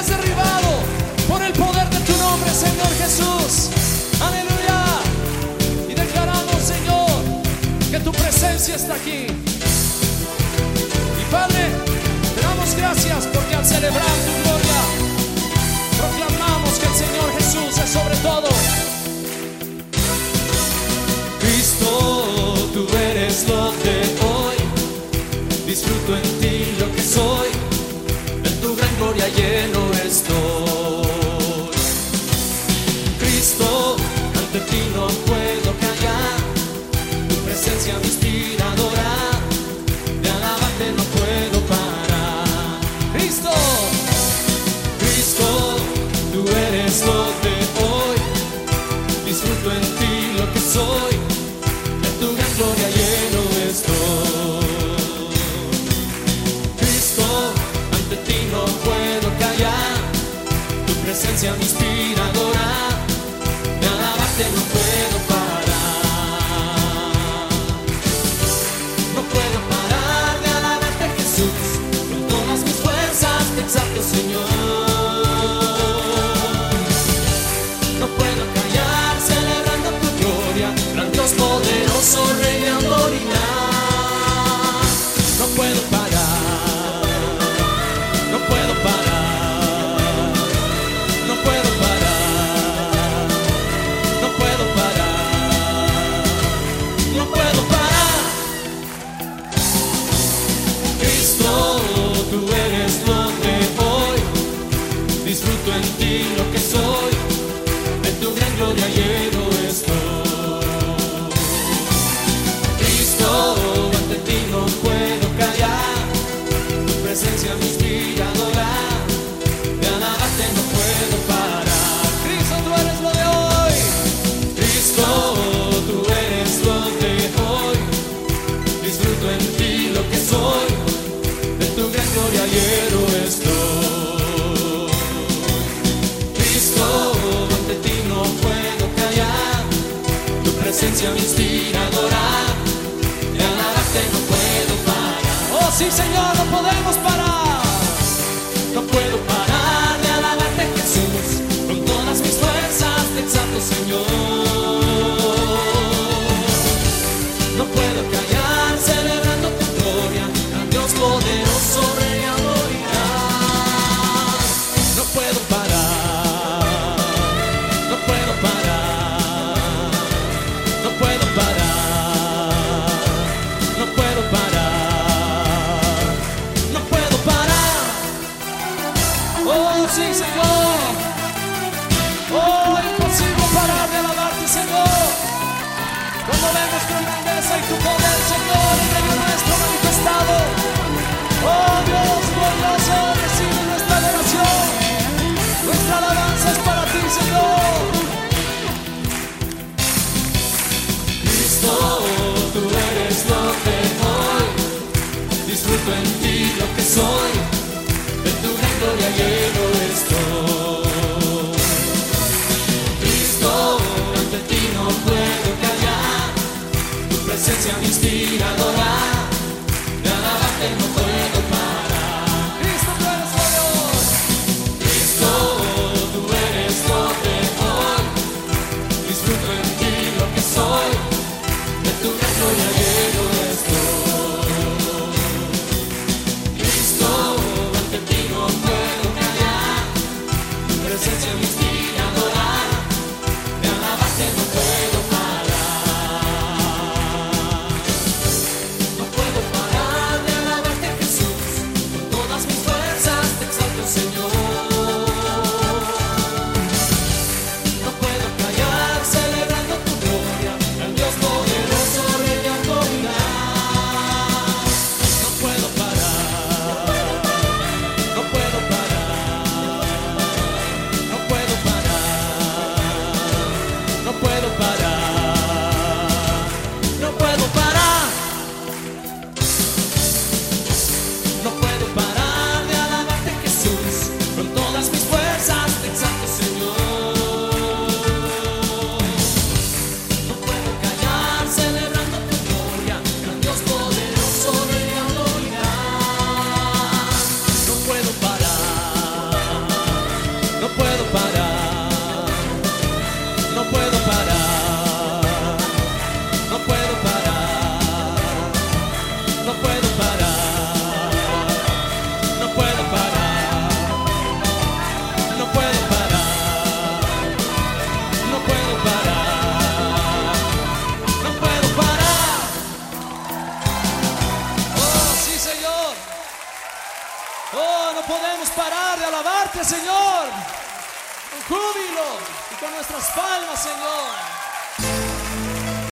es derribado por el poder de tu nombre, Señor Jesús. Aleluya. Y declaramos, Señor, que tu presencia está aquí. Y Padre, te damos gracias porque al celebrar tu gloria proclamamos que el Señor Jesús es sobre todo. Cristo, tú eres lo de hoy. Disfruto en ti lo que soy. En tu gran gloria lleno estoy. Cristo, ante ti no puedo callar. Tu presencia me inspira a adorar. De alabarte no puedo parar. Cristo, Cristo, tú eres lo de hoy. Disfruto en ti lo que soy. En tu gran gloria lleno estoy. Cristo, ante ti no puedo callar. Tu presencia me inspira a adorar. De alabarte no puedo parar. No puedo parar de alabarte, Jesús. Con todas mis fuerzas te exalto, Señor. No puedo callar celebrando tu gloria. Gran Dios poderoso, reinando y nada. No puedo parar. No puedo parar. No puedo parar. No puedo parar. No puedo parar. Cristo, tú eres lo de hoy. Disfruto en ti lo que soy. En tu gran gloria lleno estoy. Cristo, ante ti no puedo callar. Tu presencia me inspira a adorar. De alabarte no puedo parar. Cristo, tú eres lo de hoy. Cristo, tú eres lo de hoy. Disfruto en ti lo que soy. En tu gran gloria lleno estoy. Cristo, ante ti no puedo callar. Tu presencia me inspira a adorar. De alabarte no puedo parar. Oh sí, Señor, no podemos parar. No puedo parar de alabarte, Jesús. Con todas mis fuerzas te exalto, Señor. No puedo callar celebrando tu gloria. Gran Dios poderoso, reinando y nada. No puedo parar. No puedo parar. No puedo parar. No puedo parar. No puedo parar. Oh sí, Señor. Oh, imposible parar de alabarte, Señor. Cuando vemos tu grandeza y tu poder, Señor, en medio nuestro manifestado. Oh Dios glorioso, recibe nuestra adoración. Nuestra alabanza es para ti, Señor. Cristo, tú eres lo que hoy. Disfruto en ti lo que soy. En tu gran gloria lleno estoy. Cristo, ante ti no puedo callar. Tu presencia me inspira a adorar. De alabarte no puedo parar. Cristo, tú eres lo de hoy. Cristo, tú eres lo de hoy. Disfruto en ti lo que soy. De tu gran gloria lleno estoy. Cristo, ante ti no puedo callar. Tu presencia me inspira a adorar. De alabarte no puedo parar. No Oh, no podemos parar de alabarte, Señor, con júbilo y con nuestras palmas, Señor.